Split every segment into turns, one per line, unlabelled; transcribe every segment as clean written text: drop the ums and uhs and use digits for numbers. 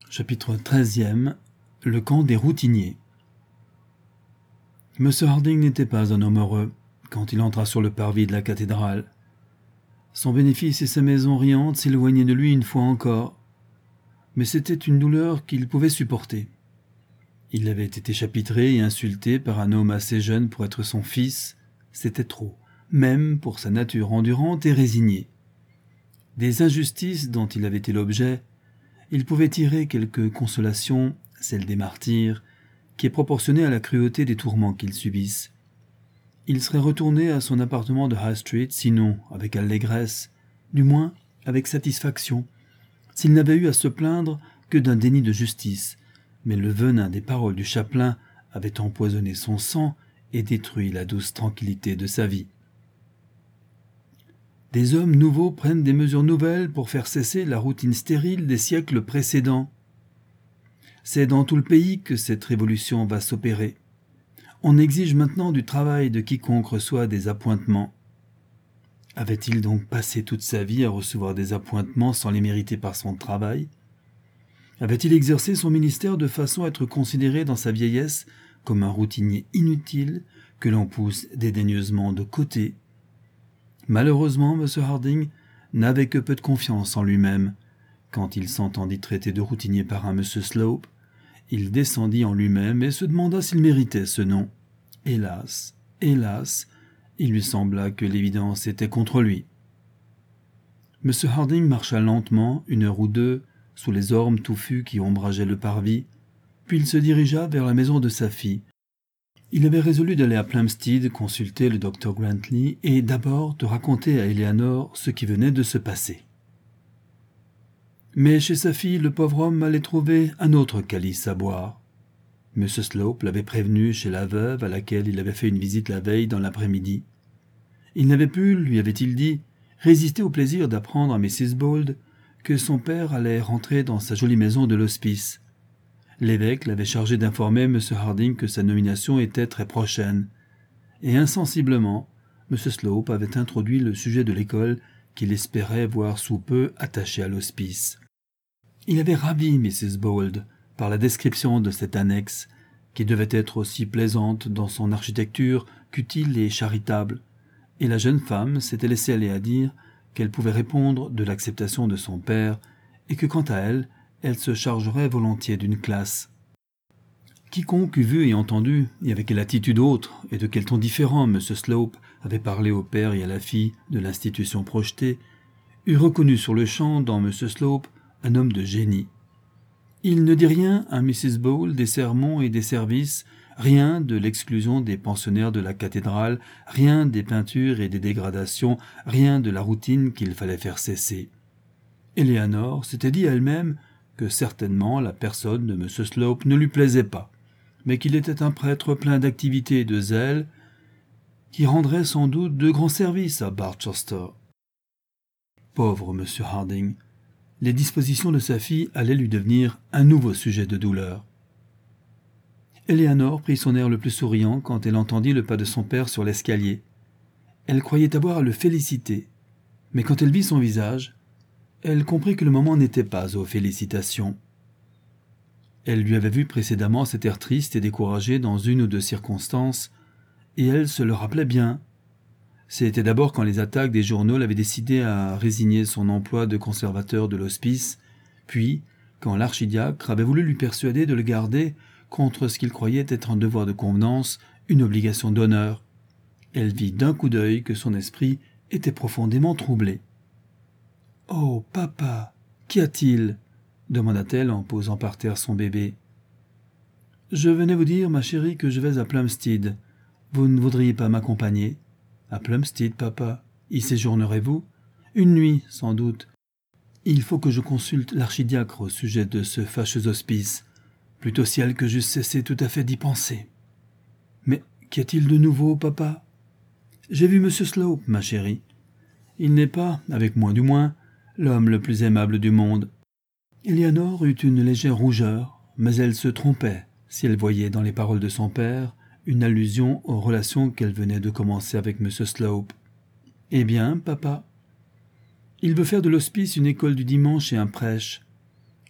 Chapitre 13e. Le camp des routiniers. M. Harding n'était pas un homme heureux quand il entra sur le parvis de la cathédrale. Son bénéfice et sa maison riante s'éloignaient de lui une fois encore, mais c'était une douleur qu'il pouvait supporter. Il avait été chapitré et insulté par un homme assez jeune pour être son fils, c'était trop, même pour sa nature endurante et résignée. Des injustices dont il avait été l'objet, il pouvait tirer quelque consolation, celle des martyrs, qui est proportionnée à la cruauté des tourments qu'ils subissent. Il serait retourné à son appartement de High Street, sinon avec allégresse, du moins avec satisfaction, s'il n'avait eu à se plaindre que d'un déni de justice, mais le venin des paroles du chapelain avait empoisonné son sang et détruit la douce tranquillité de sa vie. Des hommes nouveaux prennent des mesures nouvelles pour faire cesser la routine stérile des siècles précédents. C'est dans tout le pays que cette révolution va s'opérer. On exige maintenant du travail de quiconque reçoit des appointements. Avait-il donc passé toute sa vie à recevoir des appointements sans les mériter par son travail ? Avait-il exercé son ministère de façon à être considéré dans sa vieillesse comme un routinier inutile que l'on pousse dédaigneusement de côté ? Malheureusement, M. Harding n'avait que peu de confiance en lui-même. Quand il s'entendit traiter de routinier par un M. Slope, il descendit en lui-même et se demanda s'il méritait ce nom. Hélas, hélas, il lui sembla que l'évidence était contre lui. M. Harding marcha lentement, 1 heure ou 2, sous les ormes touffus qui ombrageaient le parvis, puis il se dirigea vers la maison de sa fille. Il avait résolu d'aller à Plumstead consulter le docteur Grantley et d'abord de raconter à Eleanor ce qui venait de se passer. Mais chez sa fille, le pauvre homme allait trouver un autre calice à boire. M. Slope l'avait prévenu chez la veuve à laquelle il avait fait une visite la veille dans l'après-midi. Il n'avait pu, lui avait-il dit, résister au plaisir d'apprendre à Mrs. Bold que son père allait rentrer dans sa jolie maison de l'hospice. L'évêque l'avait chargé d'informer M. Harding que sa nomination était très prochaine, et insensiblement, M. Slope avait introduit le sujet de l'école qu'il espérait voir sous peu attachée à l'hospice. Il avait ravi Mrs. Bold par la description de cette annexe, qui devait être aussi plaisante dans son architecture qu'utile et charitable, et la jeune femme s'était laissée aller à dire qu'elle pouvait répondre de l'acceptation de son père, et que quant à elle, elle se chargerait volontiers d'une classe. Quiconque eût vu et entendu, et avec quelle attitude autre, et de quel ton différent M. Slope avait parlé au père et à la fille de l'institution projetée, eût reconnu sur le champ dans M. Slope un homme de génie. Il ne dit rien à Mrs. Bold des sermons et des services, rien de l'exclusion des pensionnaires de la cathédrale, rien des peintures et des dégradations, rien de la routine qu'il fallait faire cesser. Eleanor s'était dit à elle-même que certainement la personne de M. Slope ne lui plaisait pas, mais qu'il était un prêtre plein d'activité et de zèle, qui rendrait sans doute de grands services à Barchester. Pauvre M. Harding, les dispositions de sa fille allaient lui devenir un nouveau sujet de douleur. Eleanor prit son air le plus souriant quand elle entendit le pas de son père sur l'escalier. Elle croyait avoir à le féliciter, mais quand elle vit son visage, elle comprit que le moment n'était pas aux félicitations. Elle lui avait vu précédemment cet air triste et découragé dans 1 ou 2 circonstances, et elle se le rappelait bien. C'était d'abord quand les attaques des journaux l'avaient décidé à résigner son emploi de conservateur de l'hospice, puis quand l'archidiacre avait voulu lui persuader de le garder contre ce qu'il croyait être un devoir de convenance, une obligation d'honneur. Elle vit d'un coup d'œil que son esprit était profondément troublé. « Oh, papa, qu'y a-t-il » demanda-t-elle en posant par terre son bébé. « Je venais vous dire, ma chérie, que je vais à Plumstead. Vous ne voudriez pas m'accompagner ? » ?»« À Plumstead, papa. Y séjournerez-vous ? » ?»« Une nuit, sans doute. Il faut que je consulte l'archidiacre au sujet de ce fâcheux hospice. Plutôt ciel que j'eusse cessé tout à fait d'y penser. »« Mais qu'y a-t-il de nouveau, papa ? » ?»« J'ai vu M. Slope, ma chérie. Il n'est pas, avec moi du moins, l'homme le plus aimable du monde. » Eleanor eut une légère rougeur, mais elle se trompait si elle voyait dans les paroles de son père une allusion aux relations qu'elle venait de commencer avec M. Slope. « Eh bien, papa ? » « Il veut faire de l'hospice une école du dimanche et un prêche.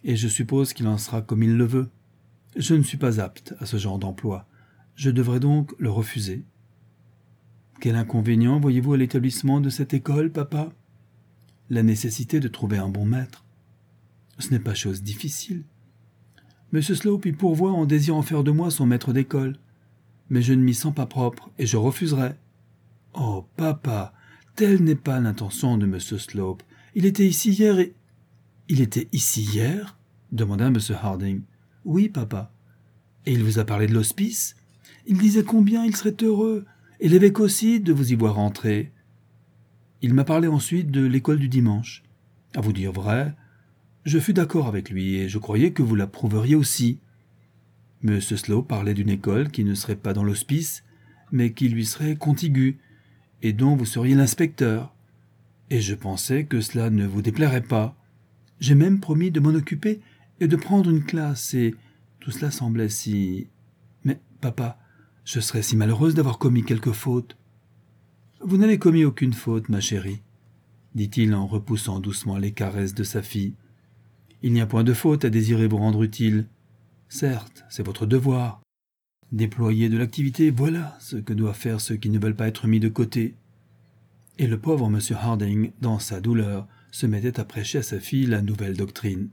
et je suppose qu'il en sera comme il le veut. Je ne suis pas apte à ce genre d'emploi. Je devrais donc le refuser. Quel inconvénient voyez-vous à l'établissement de cette école, papa? La nécessité de trouver un bon maître. Ce n'est pas chose difficile. M. Slope y pourvoit en désirant faire de moi son maître d'école. Mais je ne m'y sens pas propre, et je refuserai. Oh, papa, telle n'est pas l'intention de M. Slope. Il était ici hier et... Il était ici hier? Demanda M. Harding. Oui, papa. Et il vous a parlé de l'hospice? Il disait combien il serait heureux, et l'évêque aussi, de vous y voir entrer. Il m'a parlé ensuite de l'école du dimanche. À vous dire vrai, je fus d'accord avec lui, et je croyais que vous l'approuveriez aussi. M. Slope parlait d'une école qui ne serait pas dans l'hospice, mais qui lui serait contiguë, et dont vous seriez l'inspecteur. Et je pensais que cela ne vous déplairait pas. J'ai même promis de m'en occuper et de prendre une classe, et tout cela semblait si... Mais, papa, je serais si malheureuse d'avoir commis quelque faute. Vous n'avez commis aucune faute, ma chérie, dit-il en repoussant doucement les caresses de sa fille. Il n'y a point de faute à désirer vous rendre utile. Certes, c'est votre devoir. Déployer de l'activité, voilà ce que doivent faire ceux qui ne veulent pas être mis de côté. Et le pauvre M. Harding, dans sa douleur, se mettait à prêcher à sa fille la nouvelle doctrine.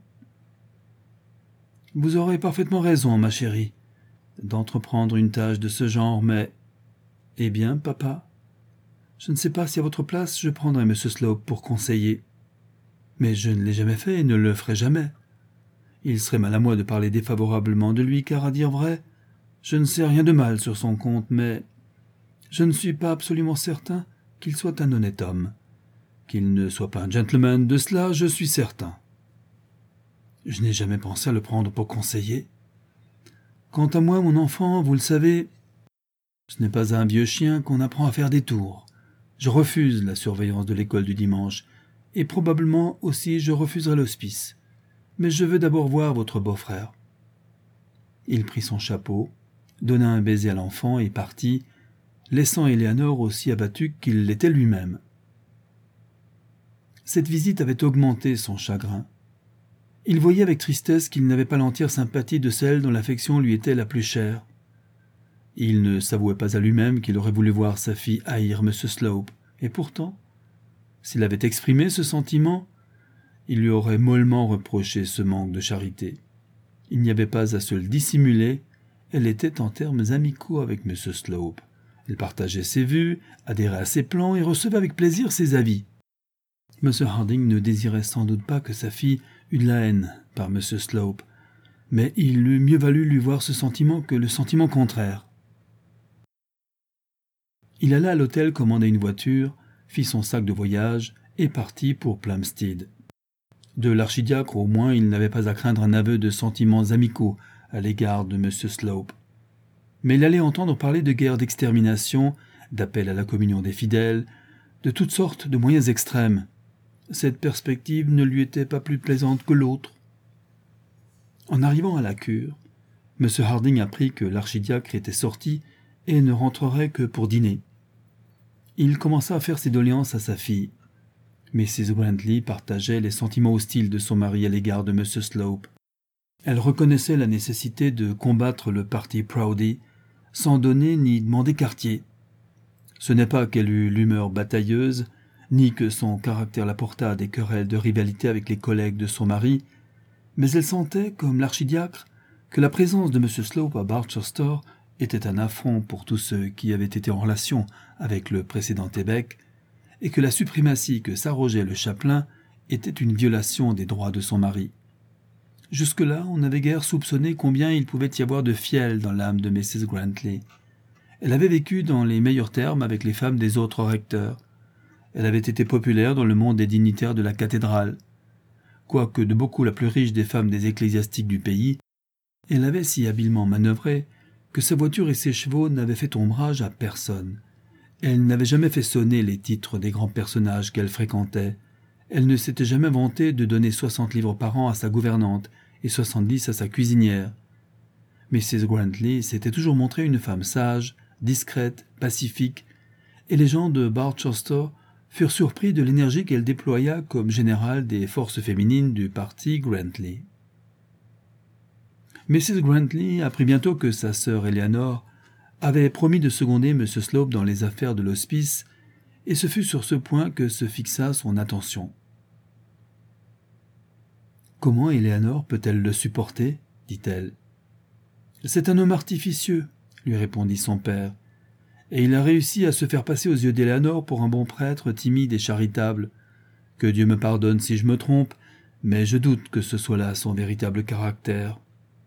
Vous aurez parfaitement raison, ma chérie, d'entreprendre une tâche de ce genre, mais... Eh bien, papa, je ne sais pas si à votre place je prendrais M. Slope pour conseiller. Mais je ne l'ai jamais fait et ne le ferai jamais. Il serait mal à moi de parler défavorablement de lui, car à dire vrai, je ne sais rien de mal sur son compte, mais je ne suis pas absolument certain qu'il soit un honnête homme. Qu'il ne soit pas un gentleman, de cela je suis certain. Je n'ai jamais pensé à le prendre pour conseiller. Quant à moi, mon enfant, vous le savez, ce n'est pas à un vieux chien qu'on apprend à faire des tours. Je refuse la surveillance de l'école du dimanche, et probablement aussi je refuserai l'hospice. Mais je veux d'abord voir votre beau-frère. Il prit son chapeau, donna un baiser à l'enfant et partit, laissant Éléanore aussi abattue qu'il l'était lui-même. Cette visite avait augmenté son chagrin. Il voyait avec tristesse qu'il n'avait pas l'entière sympathie de celle dont l'affection lui était la plus chère. Il ne s'avouait pas à lui-même qu'il aurait voulu voir sa fille haïr M. Slope, et pourtant, s'il avait exprimé ce sentiment, il lui aurait mollement reproché ce manque de charité. Il n'y avait pas à se le dissimuler, elle était en termes amicaux avec M. Slope. Elle partageait ses vues, adhérait à ses plans et recevait avec plaisir ses avis. M. Harding ne désirait sans doute pas que sa fille eût de la haine par M. Slope, mais il eût mieux valu lui voir ce sentiment que le sentiment contraire. Il alla à l'hôtel commander une voiture, fit son sac de voyage et partit pour Plumstead. De l'archidiacre, au moins, il n'avait pas à craindre un aveu de sentiments amicaux à l'égard de M. Slope. Mais il allait entendre parler de guerre d'extermination, d'appel à la communion des fidèles, de toutes sortes de moyens extrêmes. Cette perspective ne lui était pas plus plaisante que l'autre. En arrivant à la cure, M. Harding apprit que l'archidiacre était sorti et ne rentrerait que pour dîner. Il commença à faire ses doléances à sa fille. Mrs. Grantley partageait les sentiments hostiles de son mari à l'égard de M. Slope. Elle reconnaissait la nécessité de combattre le parti Proudie sans donner ni demander quartier. Ce n'est pas qu'elle eût l'humeur batailleuse, ni que son caractère la portât à des querelles de rivalité avec les collègues de son mari, mais elle sentait, comme l'archidiacre, que la présence de M. Slope à Barchester était un affront pour tous ceux qui avaient été en relation avec le précédent évêque, et que la suprématie que s'arrogeait le chapelain était une violation des droits de son mari. Jusque-là, on n'avait guère soupçonné combien il pouvait y avoir de fiel dans l'âme de Mrs. Grantley. Elle avait vécu dans les meilleurs termes avec les femmes des autres recteurs. Elle avait été populaire dans le monde des dignitaires de la cathédrale. Quoique de beaucoup la plus riche des femmes des ecclésiastiques du pays, elle avait si habilement manœuvré que sa voiture et ses chevaux n'avaient fait ombrage à personne. Elle n'avait jamais fait sonner les titres des grands personnages qu'elle fréquentait. Elle ne s'était jamais vantée de donner 60 livres par an à sa gouvernante et 70 à sa cuisinière. Mrs. Grantley s'était toujours montrée une femme sage, discrète, pacifique, et les gens de Barchester furent surpris de l'énergie qu'elle déploya comme générale des forces féminines du parti Grantley. Mrs. Grantley apprit bientôt que sa sœur Eleanor avait promis de seconder M. Slope dans les affaires de l'hospice, et ce fut sur ce point que se fixa son attention. « Comment Eleanor peut-elle le supporter ?» dit-elle. « C'est un homme artificieux, » lui répondit son père, « et il a réussi à se faire passer aux yeux d'Eleanor pour un bon prêtre timide et charitable. Que Dieu me pardonne si je me trompe, mais je doute que ce soit là son véritable caractère. »«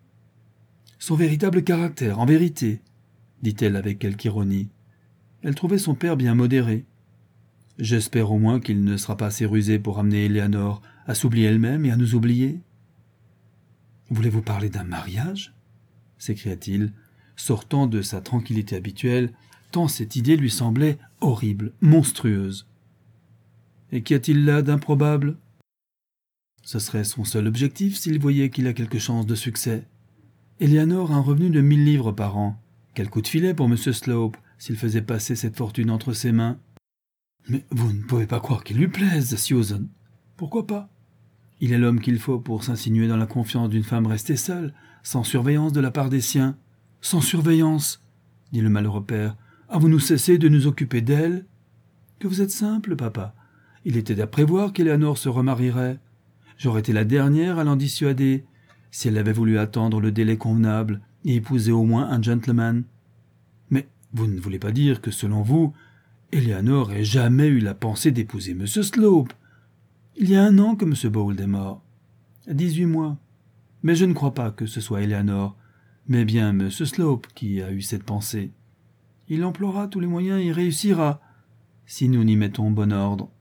Son véritable caractère, en vérité !» dit-elle avec quelque ironie. Elle trouvait son père bien modéré. « J'espère au moins qu'il ne sera pas assez rusé pour amener Eleanor à s'oublier elle-même et à nous oublier. »« Voulez-vous parler d'un mariage ?» s'écria-t-il, sortant de sa tranquillité habituelle, tant cette idée lui semblait horrible, monstrueuse. « Et qu'y a-t-il là d'improbable ? Ce serait son seul objectif s'il voyait qu'il a quelque chance de succès. Eleanor a un revenu de 1000 livres par an. Quel coup de filet pour M. Slope s'il faisait passer cette fortune entre ses mains. Mais vous ne pouvez pas croire qu'il lui plaise, Susan. Pourquoi pas? Il est l'homme qu'il faut pour s'insinuer dans la confiance d'une femme restée seule, sans surveillance de la part des siens. Sans surveillance, dit le malheureux père. Avons-nous cessé de nous occuper d'elle? Que vous êtes simple, papa. Il était à prévoir qu'Eleanor se remarierait. J'aurais été la dernière à l'en dissuader, si elle avait voulu attendre le délai convenable et épouser au moins un gentleman. Mais vous ne voulez pas dire que, selon vous, Eleanor ait jamais eu la pensée d'épouser M. Slope. Il y a 1 an que M. Bold est mort. 18 mois. Mais je ne crois pas que ce soit Eleanor, mais bien M. Slope qui a eu cette pensée. Il emploiera tous les moyens et y réussira, si nous n'y mettons bon ordre.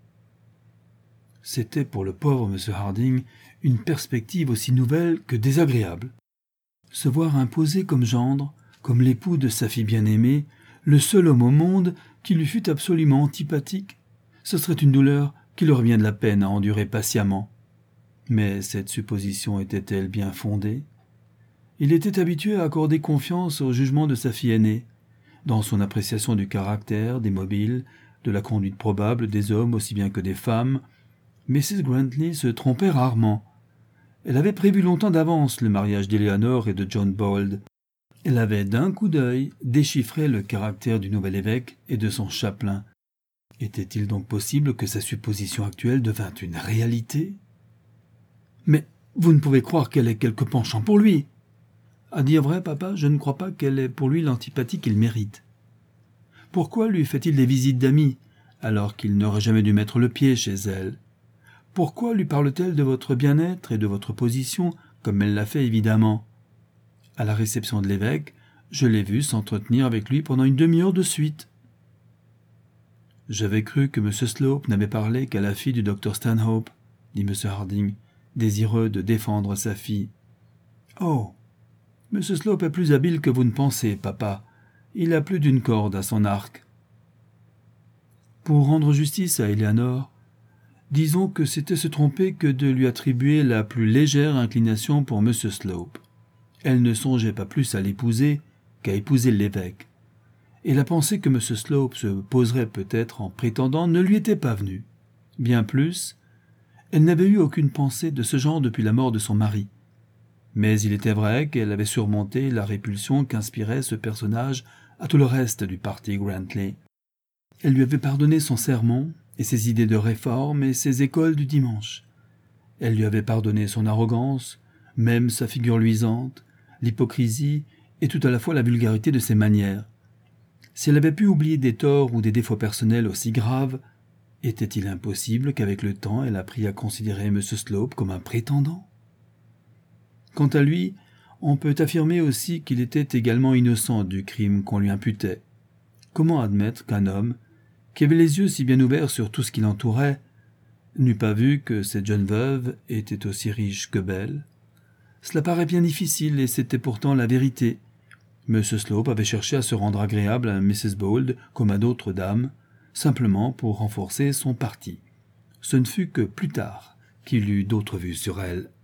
C'était pour le pauvre M. Harding une perspective aussi nouvelle que désagréable. Se voir imposé comme gendre, comme l'époux de sa fille bien-aimée, le seul homme au monde qui lui fût absolument antipathique, ce serait une douleur qu'il aurait bien de la peine à endurer patiemment. Mais cette supposition était-elle bien fondée? Il était habitué à accorder confiance au jugement de sa fille aînée, dans son appréciation du caractère, des mobiles, de la conduite probable des hommes aussi bien que des femmes. Mrs. Grantley se trompait rarement. Elle avait prévu longtemps d'avance le mariage d'Eleanor et de John Bold. Elle avait d'un coup d'œil déchiffré le caractère du nouvel évêque et de son chapelain. Était-il donc possible que sa supposition actuelle devint une réalité? Mais vous ne pouvez croire qu'elle ait quelque penchant pour lui. À dire vrai, papa, je ne crois pas qu'elle ait pour lui l'antipathie qu'il mérite. Pourquoi lui fait-il des visites d'amis, alors qu'il n'aurait jamais dû mettre le pied chez elle? Pourquoi lui parle-t-elle de votre bien-être et de votre position, comme elle l'a fait évidemment? À la réception de l'évêque, je l'ai vu s'entretenir avec lui pendant une demi-heure de suite. J'avais cru que M. Slope n'avait parlé qu'à la fille du docteur Stanhope, dit M. Harding, désireux de défendre sa fille. Oh, M. Slope est plus habile que vous ne pensez, papa. Il a plus d'une corde à son arc. Pour rendre justice à Eleanor, disons que c'était se tromper que de lui attribuer la plus légère inclination pour M. Slope. Elle ne songeait pas plus à l'épouser qu'à épouser l'évêque. Et la pensée que M. Slope se poserait peut-être en prétendant ne lui était pas venue. Bien plus, elle n'avait eu aucune pensée de ce genre depuis la mort de son mari. Mais il était vrai qu'elle avait surmonté la répulsion qu'inspirait ce personnage à tout le reste du parti Grantley. Elle lui avait pardonné son sermon et ses idées de réforme et ses écoles du dimanche. Elle lui avait pardonné son arrogance, même sa figure luisante, l'hypocrisie et tout à la fois la vulgarité de ses manières. Si elle avait pu oublier des torts ou des défauts personnels aussi graves, était-il impossible qu'avec le temps elle apprit à considérer M. Slope comme un prétendant? Quant à lui, on peut affirmer aussi qu'il était également innocent du crime qu'on lui imputait. Comment admettre qu'un homme, qui avait les yeux si bien ouverts sur tout ce qui l'entourait, n'eût pas vu que cette jeune veuve était aussi riche que belle? Cela paraît bien difficile, et c'était pourtant la vérité. M. Slope avait cherché à se rendre agréable à Mrs. Bold comme à d'autres dames, simplement pour renforcer son parti. Ce ne fut que plus tard qu'il eut d'autres vues sur elle.